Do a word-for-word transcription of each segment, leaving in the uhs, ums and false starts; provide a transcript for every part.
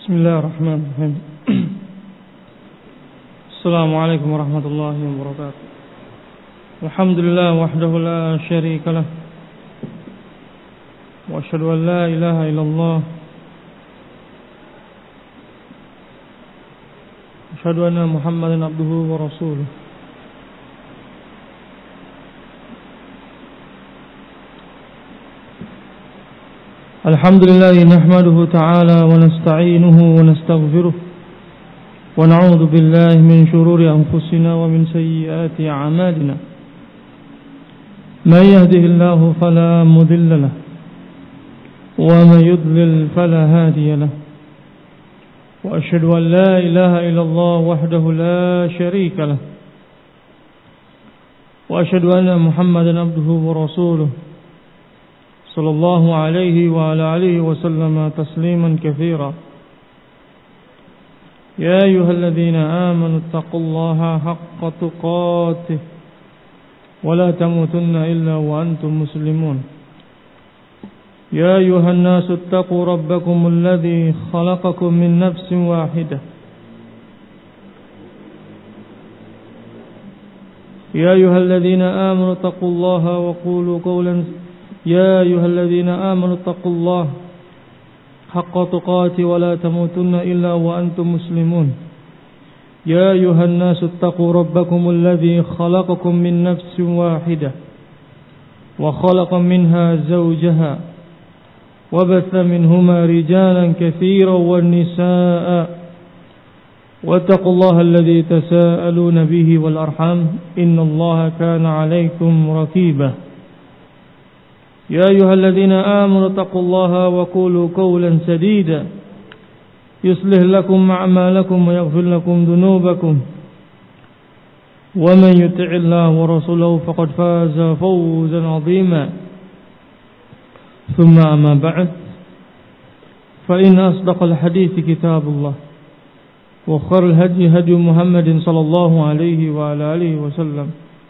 Bismillahirrahmanirrahim. Assalamualaikum warahmatullahi wabarakatuh. Alhamdulillah wahdahu la syarika lah. Wa asyhadu an la ilaha illallah. Asyhadu anna Muhammadan abduhu wa rasuluh. Alhamdulillah nahmaduhu ta'ala wa nasta'inuhu wa nastaghfiruh wa na'udzu billahi min shururi anfusina wa min sayyiati a'malina. Man yahdihillahu fala mudilla lahu wa man yudlil fala hadiya lahu. Wa asyhadu an la ilaha illallah wahdahu la syarika lahu wa asyhadu anna Muhammadan abduhu wa rasuluh. صلى الله عليه وعلى آله وسلم تسليما كثيرا. يا أيها الذين آمنوا اتقوا الله حق تقاته ولا تموتن إلا وأنتم مسلمون. يا أيها الناس اتقوا ربكم الذي خلقكم من نفس واحدة يا أيها الذين آمنوا اتقوا الله وقولوا قولا يا أيها الذين آمنوا اتقوا الله حق تقاته ولا تموتن إلا وأنتم مسلمون. يا أيها الناس اتقوا ربكم الذي خلقكم من نفس واحدة وخلق منها زوجها وبث منهما رجالا كثيرا والنساء واتقوا الله الذي تساءلون به والأرحام إن الله كان عليكم رقيبا. يا أيها الذين آمنوا اتقوا الله وقولوا قولا سديدا يصلح لكم أعمالكم ويغفر لكم ذنوبكم ومن يطع الله ورسوله فقد فاز فوزا عظيما. ثم أما بعد فإن أصدق الحديث كتاب الله وخير الهدي هدي محمد صلى الله عليه وعلى آله وسلم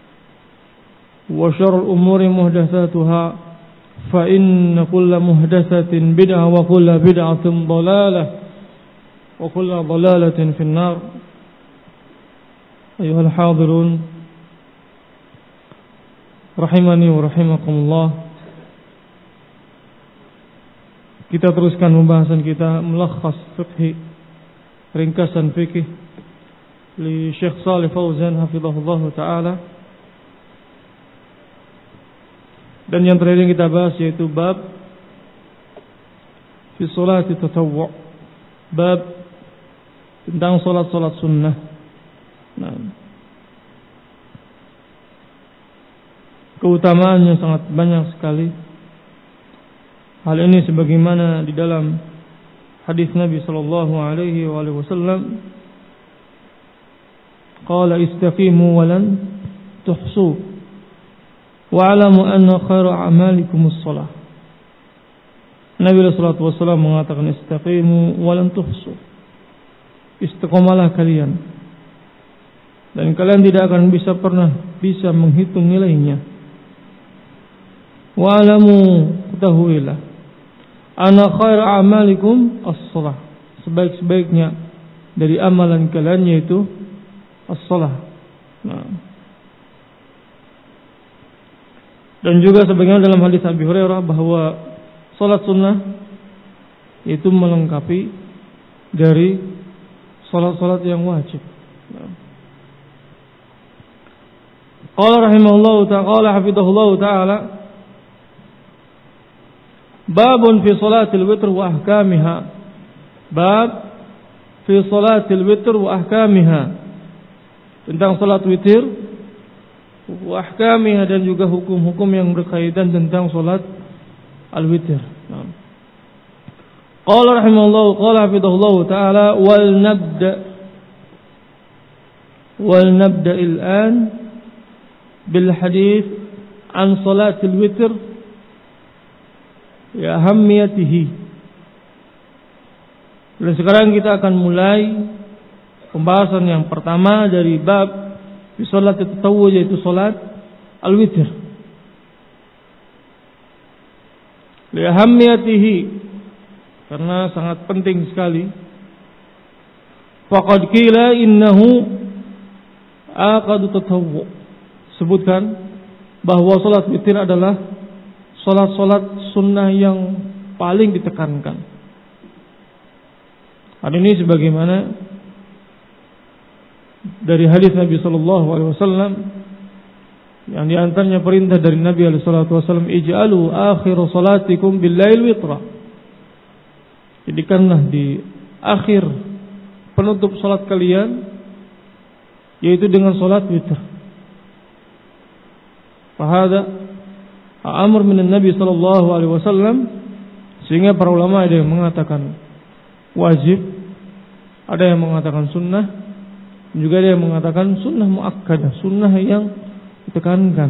وشر الأمور محدثاتها فإن كل محدثة بدعة وكل بدعة ضلالة وكل ضلالة في النار. أيها الحاضرون rahimani wa rahimakumullah. Kita teruskan pembahasan kita mulakhas fiqhi, ringkasan fikih li Syekh Shalih Fauzan hafizahullah taala. Dan yang terakhir yang kita bahas yaitu bab fi sholati tatawwu', bab tentang salat-salat sunnah. Nah, keutamaannya sangat banyak sekali. Hal ini sebagaimana di dalam hadis Nabi sallallahu alaihi wasallam, qala istaqimu wa lan tuhsu wa'alamu anna khairu a'malikum as-salah. Nabi sallallahu alaihi wasallam mengatakan istaqimu wa lan tuhsu, istiqomalah kalian dan kalian tidak akan bisa pernah bisa menghitung nilainya. Wa'alamu, ketahuilah, anna khairu a'malikum as-salah, sebaik-sebaiknya dari amalan kalian yaitu as-salah. Nah, dan juga sebagaimana dalam hadis Abi Hurairah bahwa salat sunnah itu melengkapi dari salat-salat yang wajib. Qala rahimahullahu ta'ala hafizahullahu ta'ala babun fi salatil witr wa ahkamiha. Bab fi salatil witr wa ahkamiha, tentang salat witir wa ahkamiha, dan juga hukum-hukum yang berkaitan tentang salat al-witir. Qala rahimahullah qala hafizahullah ta'ala wal nabda wal nabda al-an bil hadith an salat al-witr ya ahamiyatihi. Dan sekarang kita akan mulai pembahasan yang pertama dari bab di salat tatawwu, yaitu salat al-witir. Li ahammiyatihi, karena sangat penting sekali faqad qila innahu aqadu tatawwu. Sebutkan bahwa salat witir adalah salat-salat sunnah yang paling ditekankan. Hal ini sebagaimana dari hadis Nabi sallallahu alaihi wasallam yang diantaranya perintah dari Nabi alaihi salatu wasallam, ij'alu akhir salatikum bil-lail witra. Jadikanlah di akhir penutup salat kalian yaitu dengan salat witir. Fahada amr min Nabi sallallahu alaihi wasallam, sehingga para ulama ada yang mengatakan wajib, ada yang mengatakan sunnah, juga ada yang mengatakan sunnah muakkadah, sunnah yang ditekankan.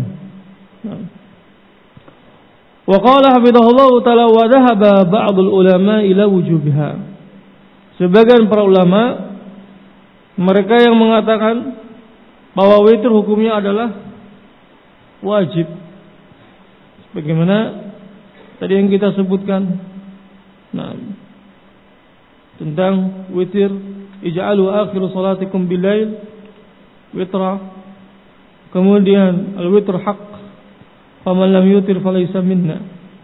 Wa qala hafidhahullahu ta'ala wa dhahaba ba'd al-ulama ila wujubiha. Sebagian para ulama mereka yang mengatakan bahwa witir hukumnya adalah wajib. Bagaimana tadi yang kita sebutkan, nah, tentang witir, ij'alu akhir salatikum bil-lail witra. Kemudian al-witr haq, faman lam yutir falaysa minna.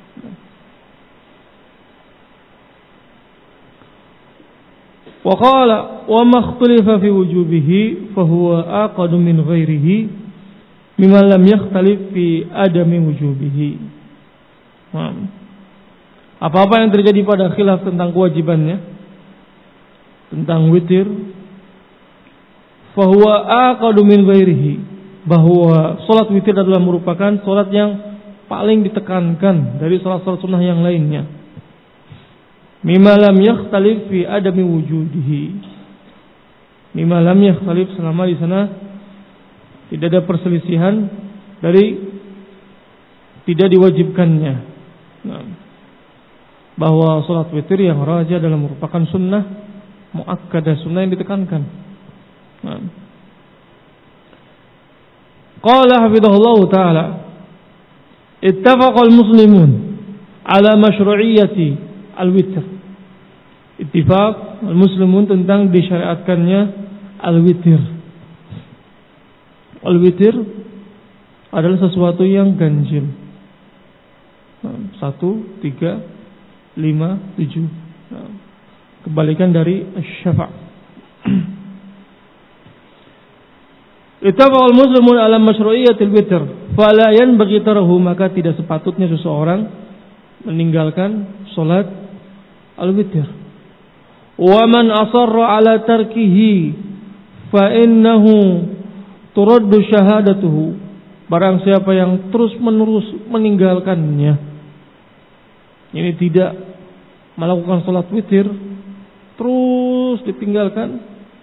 Wa qala wa ma ikhtalafa fi wujubihi fa huwa aqadu min ghairihi mimma lam yakhtalif fi adami wujubihi. Nah, apa-apa yang terjadi pada khilaf tentang kewajibannya, tentang witir, fa huwa aqadu min ghairihi, bahwa salat witir adalah merupakan salat yang paling ditekankan dari salat-salat sunnah yang lainnya. Mimma lam yakhtalif fi adami wujudihi. Mimma lam yakhtalif, selama di sana tidak ada perselisihan dari tidak diwajibkannya. Nah, bahwa salat witir yang rajih adalah merupakan sunnah muakkadah, sunnah yang ditekankan. Nah, qala hafidhahullahu ta'ala, ittafaqal muslimun ala masyru'iyyati al-witr. Ittifaq al-muslimun tentang disyariatkannya al-witir. Al-witir adalah sesuatu yang ganjil. Satu, tiga, lima, tujuh. Kebalikan dari syafa'. Ittafaqal muslimun ala masyru'iyyatil witr, fala yanbaghi tarahu, maka tidak sepatutnya seseorang meninggalkan salat al-witr. Wa man asarra ala tarkihi fa innahu turaddu syahadatuhu. Barang siapa yang terus-menerus meninggalkannya, ini tidak melakukan salat witir, terus ditinggalkan,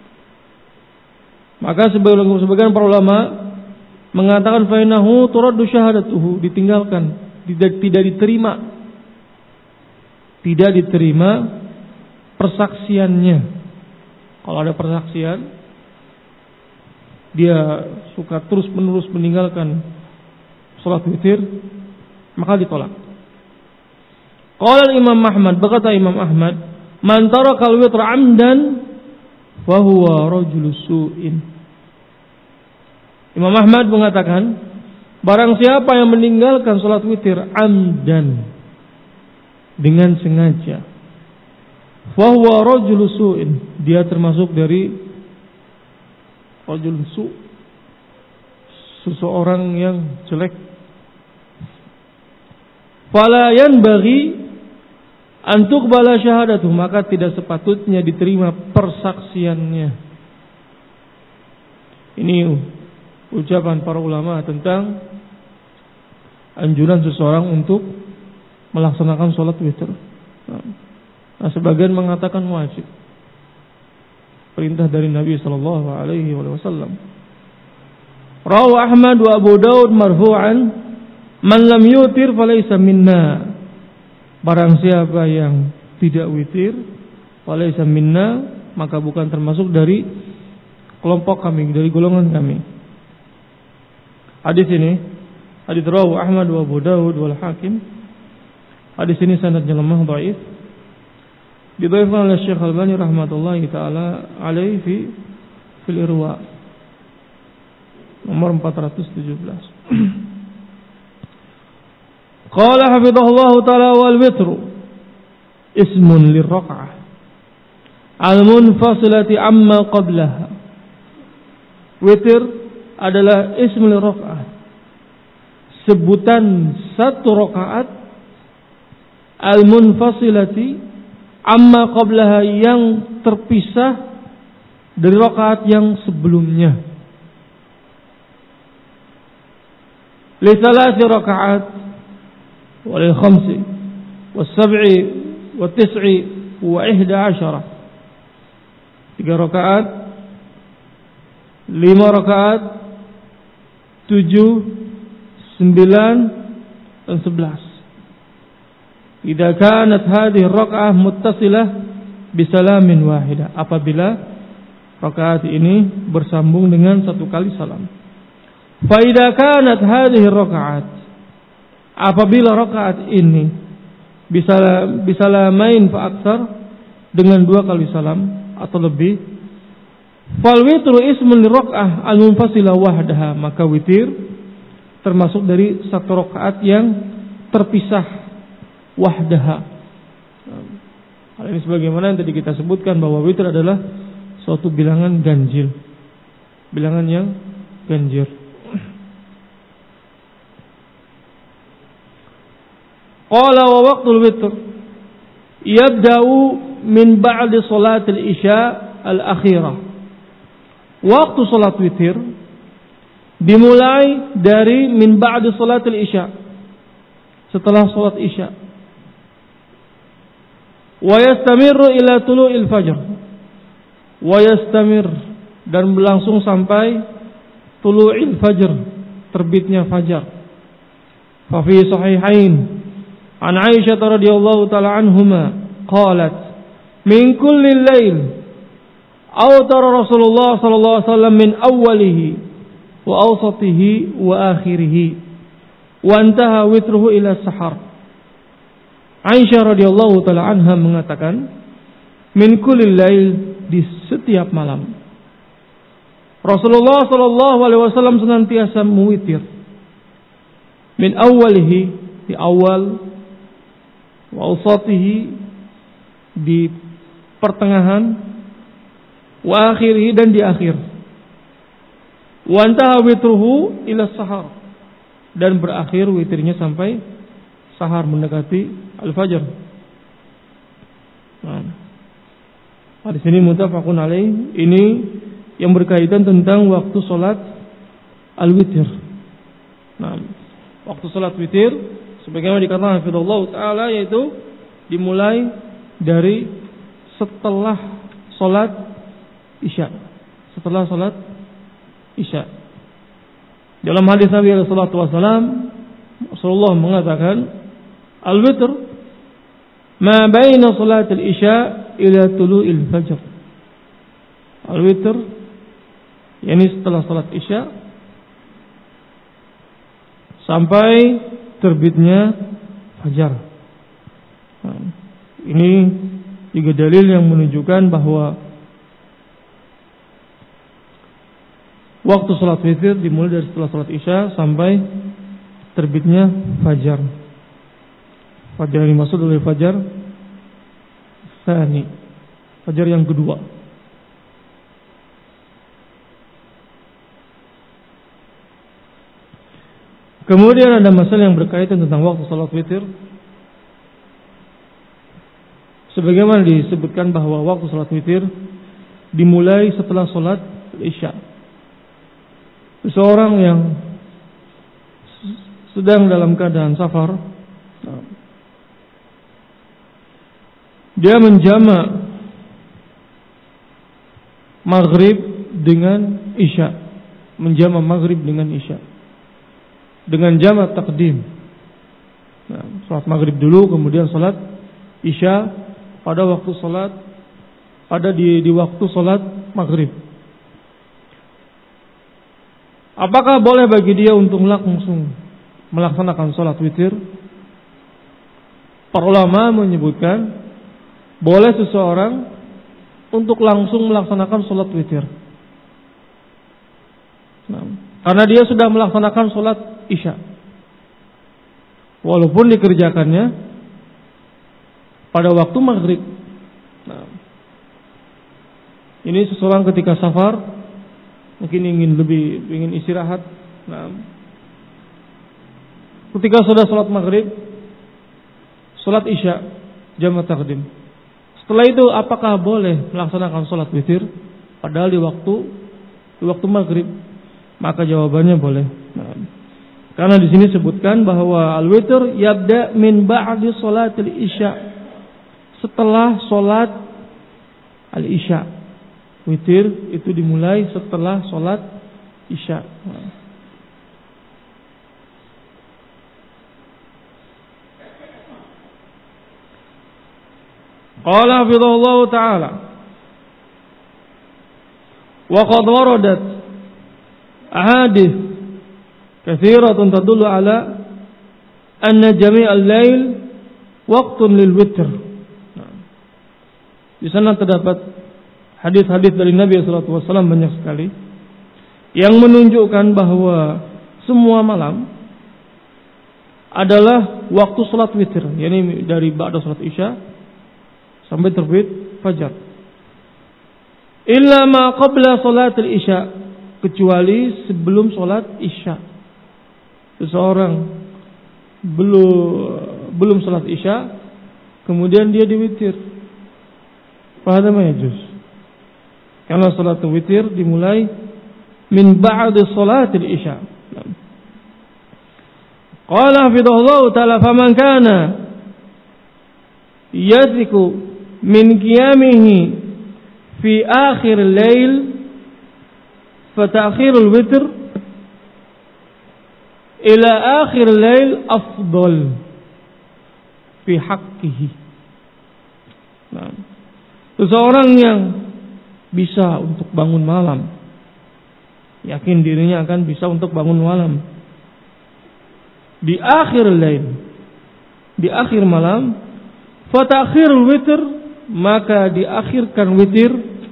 maka sebagian sebagian para ulama mengatakan fa innahu turaddu syahadatuhu, ditinggalkan, tidak tidak diterima. Tidak diterima persaksiannya. Kalau ada persaksian, dia suka terus-menerus meninggalkan salat witir, maka ditolak. Qala Imam Ahmad, berkata Imam Ahmad, man taraka al-witra 'amdan fa huwa rajulus su'in. Imam Ahmad mengatakan, barang siapa yang meninggalkan salat witir amdan, dengan sengaja, fa huwa rajulus su'in, dia termasuk dari rajul su', seseorang yang jelek. Fala yanbaghi an tuqbala syahadatuh, maka tidak sepatutnya diterima persaksiannya. Ini ucapan para ulama tentang anjuran seseorang untuk melaksanakan sholat witir. Nah, sebagian mengatakan wajib, perintah dari Nabi Sallallahu Alaihi Wasallam. Rawi Ahmad wa Abu Daud marfu'an, man lam yutir falaysa minna. Barang siapa yang tidak witir, falaysa minna, maka bukan termasuk dari kelompok kami, dari golongan kami. Hadis ini, hadis rawi Ahmad wa Abu Daud wal Hakim. Hadis ini sanadnya lemah, dhaif. Didhaifkan oleh Syekh Al-Albani rahmatullahi taala alaihi fi fil Irwa nomor empat ratus tujuh belas. Qala hafizahullah taala wal witru ismun lirraq'ah al-munfasilati amma qablaha. Witir adalah ism lirraq'ah, sebutan satu rakaat, al-munfasilati amma qablaha, yang terpisah dari rakaat yang sebelumnya. Li thalathi rakaat wa li khamsi wa sab'i wa tis'i wa ihda asyara. Tiga rakaat, lima rakaat, tujuh, sembilan, dan sebelas. Idza kanat hadhihi ar-rak'ah muttasilah bisalamin wahidah, apabila rakaat ini bersambung dengan satu kali salam. Fa idza kanat hadhihi ar-rak'at, apabila rakaat ini bisa bisalamain fa aktsar, dengan dua kali salam atau lebih, fal witru ismun lirrak'ah al-munfasilah wahdaha, maka witir termasuk dari satu rakaat yang terpisah wahdaha. Hal ini sebagaimana yang tadi kita sebutkan bahwa witir adalah suatu bilangan ganjil, bilangan yang ganjil. Qala wa waqtul witr yabda'u min ba'di salatil isya al-akhirah. Waktu salat witir dimulai dari min ba'di salatil isya, setelah salat isya. Wa yastamirru ila tulu'il fajr. Wa yastamir, dan berlangsung sampai tulu'il fajr, terbitnya fajar. Fa fi sahihain an Aisyah radhiyallahu taala anhuma qalat min kulli lail awtara Rasulullah sallallahu alaihi wasallam min awwalihi wa awsatihi wa akhirihi wa intaha witruhu ila sahar. Aisyah radhiyallahu taala anha mengatakan, min kulli lail, di setiap malam Rasulullah sallallahu alaihi wasallam senantiasa mewitir. Min awwalihi, di awal, wa awsatihi, di pertengahan, wa akhirih, dan di akhir. Wa antaha witruhu ila sahar, dan berakhir witirnya sampai sahar, mendekati al-fajr. Nah, hadis ini muttafaqun alaih. Ini yang berkaitan tentang waktu salat al-witir. Nah, waktu salat witir sebagaimana dikatakan hafizallahu taala, yaitu dimulai dari setelah salat isya. Setelah salat isya. Dalam hadis Nabi sallallahu alaihi wasallam, Rasulullah mengatakan, al-witr ma baina salatil isya ila tulu'il fajr. Al-witr yakni setelah salat isya sampai terbitnya fajar. Nah, ini juga dalil yang menunjukkan bahwa waktu salat witir dimulai dari setelah salat isya sampai terbitnya fajar. Fajar yang dimaksud oleh fajar tsani, fajar yang kedua. Kemudian ada masalah yang berkaitan tentang waktu salat witir. Sebagaimana disebutkan bahwa waktu salat witir dimulai setelah salat isya. Seseorang yang sedang dalam keadaan safar, dia menjama maghrib dengan isya, menjama maghrib dengan isya dengan jamak takdim. Nah, salat maghrib dulu, kemudian salat isya pada waktu salat pada di di waktu salat maghrib. Apakah boleh bagi dia untuk langsung melaksanakan salat witir? Para ulama menyebutkan boleh seseorang untuk langsung melaksanakan sholat witir. Nah, karena dia sudah melaksanakan sholat isya, walaupun dikerjakannya pada waktu maghrib. Nah, ini seseorang ketika safar, mungkin ingin lebih ingin istirahat. Nah, ketika sudah sholat maghrib, sholat isya, jamak takdim. Setelah itu apakah boleh melaksanakan sholat witir padahal di waktu di waktu maghrib? Maka jawabannya boleh. Nah, karena di sini sebutkan bahwa al-witr yabda min ba'di sholatil isya, setelah sholat al-isya. Witir itu dimulai setelah sholat isya. Nah. Qala hafizahullah ta'ala wa qad waradat ahadits katsiratun tadullu ala anna jami'al lail waqtun lil witr. Di sana terdapat hadis-hadis dari Nabi sallallahu alaihi wasallam banyak sekali yang menunjukkan bahwa semua malam adalah waktu salat witir, yakni dari ba'da salat isya sampai terbit fajar. Illa ma qabla salatil isya, kecuali sebelum salat isya. Seseorang belum belum salat isya kemudian dia diwitir, fahada ma yajuz. Karena salat witir dimulai min ba'di salatil isya. Qala hafidhahullah ta'ala faman kana yadhiku min qiyamihi fi akhir al-lail fa ta'khir al-witr ila akhir al-lail afdal fi haqqihi. Nah, seseorang yang bisa untuk bangun malam, yakin dirinya akan bisa untuk bangun malam di akhir al-lail, di akhir malam, fa ta'khir al-witr, maka diakhirkan witir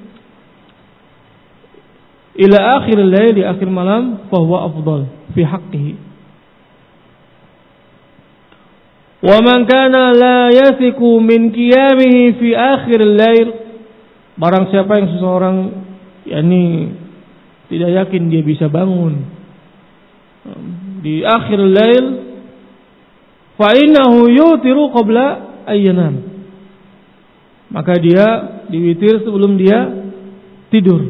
ila akhir al-lail, di akhir malam, fa huwa afdal fi haqqihi. Wa man kana la yathiqu min qiyamihi fi akhir al-lail, barang siapa yang seseorang yakni tidak yakin dia bisa bangun di akhir al-lail, fa innahu yutiru qabla ayyanam, maka dia diwitir sebelum dia tidur.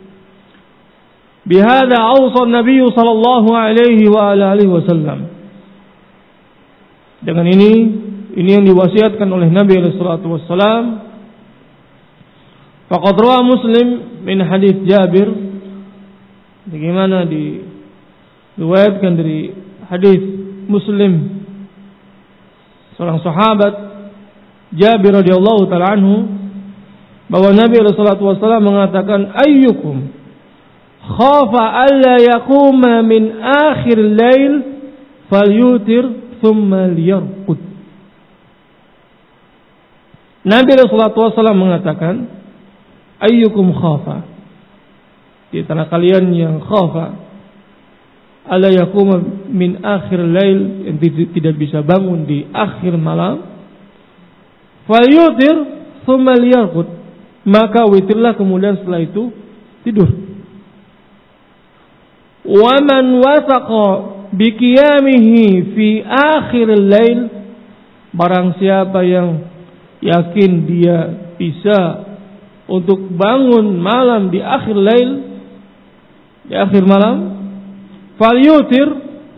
Bihadza awsa an-nabiy sallallahu alaihi wa alihi wasallam. Dengan ini, ini yang diwasiatkan oleh Nabi sallallahu alaihi wasallam. Faqad rawa Muslim min hadits Jabir, bagaimana diriwayatkan dari hadis Muslim seorang sahabat Jabir radhiyallahu taala anhu, bahwa Nabi sallallahu alaihi wasallam mengatakan, ayyukum khafa alla yaquma min akhir al-lail falyutir thumma liyarqud. Nabi sallallahu alaihi wasallam mengatakan, ayyukum khafa, di antara kalian yang khafa alla yaquma min akhir al-lail, yang tidak bisa bangun di akhir malam, falyutir thumma liyarqud, maka witirlah kemudian setelah itu tidur. Wa man wasaqa bi qiyamihi fi akhir al-lail, barang siapa yang yakin dia bisa untuk bangun malam di akhir lail, di akhir malam, falyutir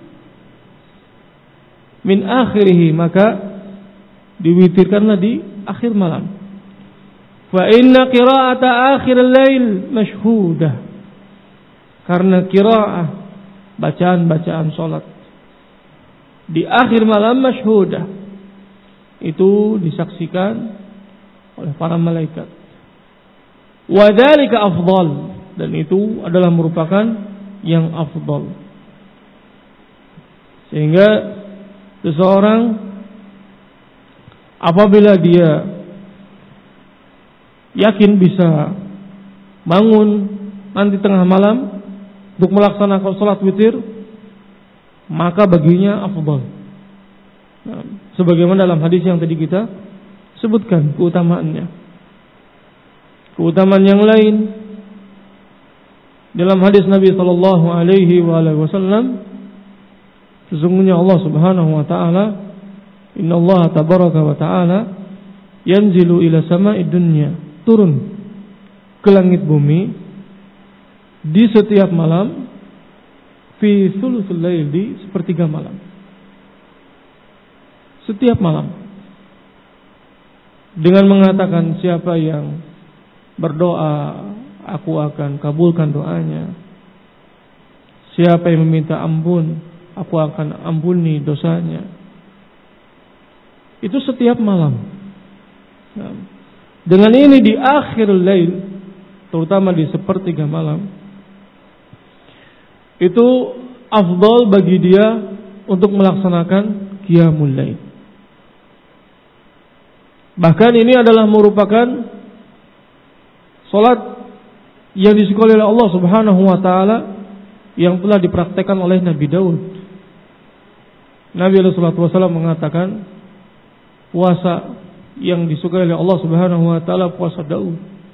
min akhirih, maka diwitirkanlah di akhir malam. Fa inna qira'ata akhir al-lail mashhudah, karena qira'ah, bacaan-bacaan salat di akhir malam mashhudah, itu disaksikan oleh para malaikat. Wa dzalika afdal, dan itu adalah merupakan yang afdal. Sehingga seseorang apabila dia yakin bisa bangun nanti tengah malam untuk melaksanakan sholat witir, maka baginya afdal. Nah, sebagaimana dalam hadis yang tadi kita sebutkan keutamaannya. Keutamaan yang lain dalam hadis Nabi sallallahu alaihi wasallam, sesungguhnya Allah Subhanahu wa taala, inna Allah tabaraka wa taala yanzilu ila sama'id dunya, turun ke langit bumi di setiap malam, fi thuluthul lail, di sepertiga malam. Setiap malam. Dengan mengatakan, siapa yang berdoa, aku akan kabulkan doanya. Siapa yang meminta ampun, aku akan ampuni dosanya. Itu setiap malam. Nah, dengan ini di akhir lail, terutama di sepertiga malam, itu afdal bagi dia untuk melaksanakan qiyamul lail. Bahkan ini adalah merupakan salat yang disukai oleh Allah Subhanahu wa taala, yang telah dipraktekkan oleh Nabi Daud. Nabi alaihi salatu wasallam mengatakan, puasa yang disukai oleh Allah Subhanahu wa taala puasa Daud.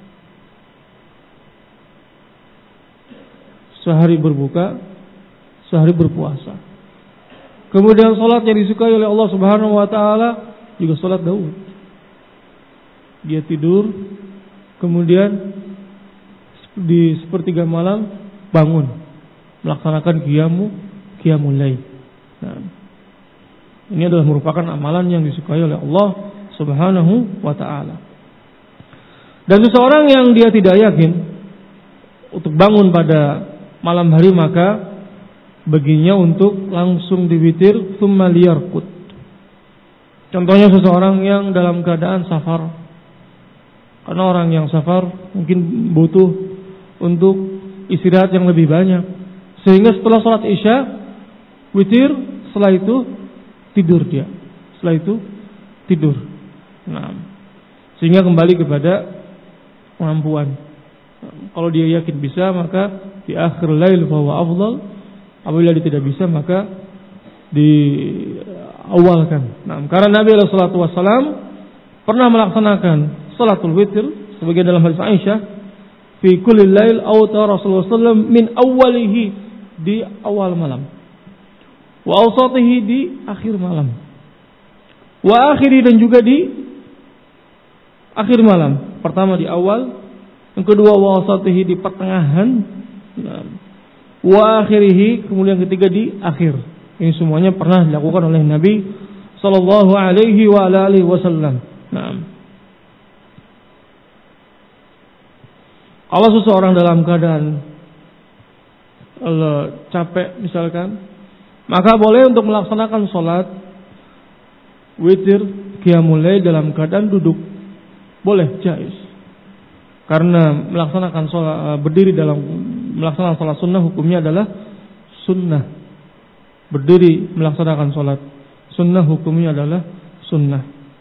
Sehari berbuka, sehari berpuasa. Kemudian salat yang disukai oleh Allah Subhanahu wa taala juga salat Daud. Dia tidur, kemudian di sepertiga malam bangun, melaksanakan qiyamu qiyamul lail. Nah, ini adalah merupakan amalan yang disukai oleh Allah Subhanahu wa taala. Dan seseorang yang dia tidak yakin untuk bangun pada malam hari, maka baginya untuk langsung diwitir tsumma liyarqud. Contohnya seseorang yang dalam keadaan safar. Karena orang yang safar mungkin butuh untuk istirahat yang lebih banyak, sehingga setelah sholat isya witir, setelah itu tidur dia. Setelah itu tidur. Nah, sehingga kembali kepada kemampuan. Kalau dia yakin bisa, maka di akhir lail fa huwa afdal. Apabila dia tidak bisa, maka diawalkan. Nah, karena Nabi sallallahu alaihi wasallam pernah melaksanakan salatul witir sebagai dalam hadis Aisyah, fi kulli lail awta Rasulullah sallallahu alaihi wasallam min awwalihi, di awal malam, wa awsatihi, di akhir malam, wa akhiri, dan juga di akhir malam. Pertama di awal, yang kedua wa awsatihi, di pertengahan, wa akhirihi, kemudian ketiga di akhir. Ini semuanya pernah dilakukan oleh Nabi sallallahu alaihi wa alihi wasallam. Nah, kalau seseorang dalam keadaan Allah, capek misalkan, maka boleh untuk melaksanakan sholat witir qiyamul lail dalam keadaan duduk. Boleh, jaiz. Karena melaksanakan sholat berdiri dalam melaksanakan sholat sunnah, hukumnya adalah sunnah. Berdiri melaksanakan sholat sunnah, hukumnya adalah sunnah.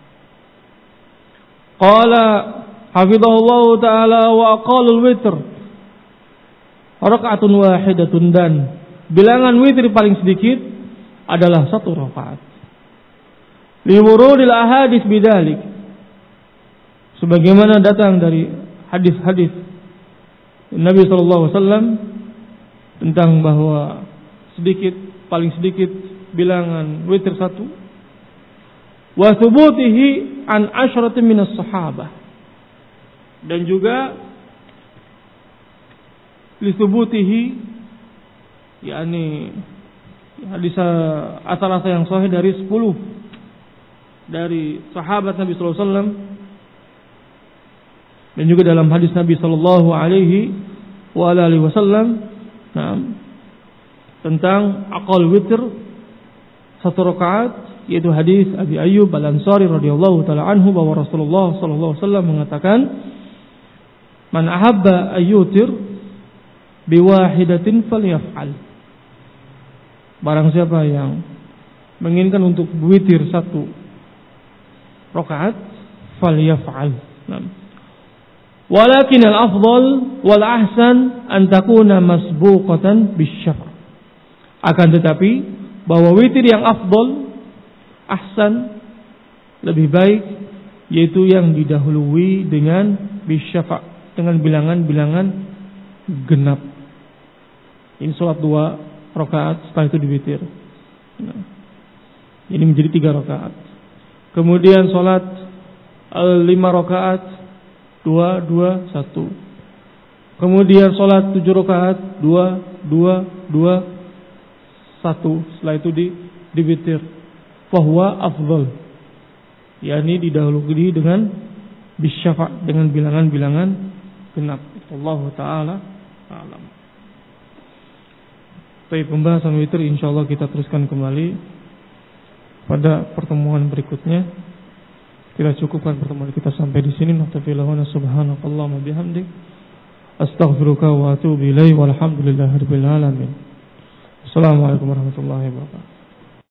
Qala hafizahullah ta'ala wa aqalul witr raka'atun wahidatun, dan bilangan witir paling sedikit adalah satu rakaat. Li wurudil ahadits bidzalik, sebagaimana datang dari hadis-hadis Nabi sallallahu alaihi wasallam tentang bahwa sedikit, paling sedikit bilangan witir satu. Wa thubutihi an asyratin minas sahabah, dan juga lisubutihi, yakni hadis asal-asal yang sahih dari sepuluh dari sahabat Nabi sallallahu alaihi wasallam, dan juga dalam hadis Nabi sallallahu alaihi wa alihi wasallam, nah, tentang aqal witr satu rakaat, yaitu hadis Abi Ayyub Al-Ansari radhiyallahu taala anhu, bahwa Rasulullah sallallahu alaihi wasallam mengatakan, man ahabba ayyutir biwahidatin falyaf'al. Barang siapa yang menginginkan untuk witir satu rakaat, falyaf'al. Nah, Walakin al-afdal wal ahsan an takuna masbuqatan bisyafaq. Akan tetapi bahwa witir yang afdal, ahsan, lebih baik, yaitu yang didahului dengan bisyafaq, dengan bilangan-bilangan genap. Ini sholat dua rakaat, setelah itu diwitir. Nah, ini menjadi tiga rakaat. Kemudian sholat lima rakaat, dua, dua, satu. Kemudian sholat tujuh rakaat, dua, dua, dua, satu. Setelah itu di diwitir. Fahuwa afdal. yakni didahului dengan bisyafa', dengan bilangan-bilangan genap. Allah taala alam. Baik, pembahasan witir insyaallah kita teruskan kembali pada pertemuan berikutnya. Kita cukupkan pertemuan kita sampai di sini. Naftafillahu subhanakallahumma bihamdik astaghfiruka wa atubu ilaik walhamdulillahirabbil alamin. Assalamualaikum warahmatullahi wabarakatuh.